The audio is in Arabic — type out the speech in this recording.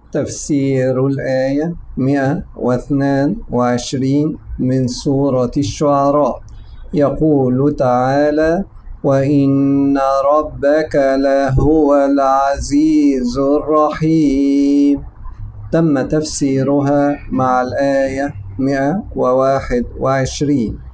تفسير الآية 122 من سورة الشعراء. يقول تعالى: وإن ربك لهو العزيز الرحيم. تم تفسيرها مع الآية 121.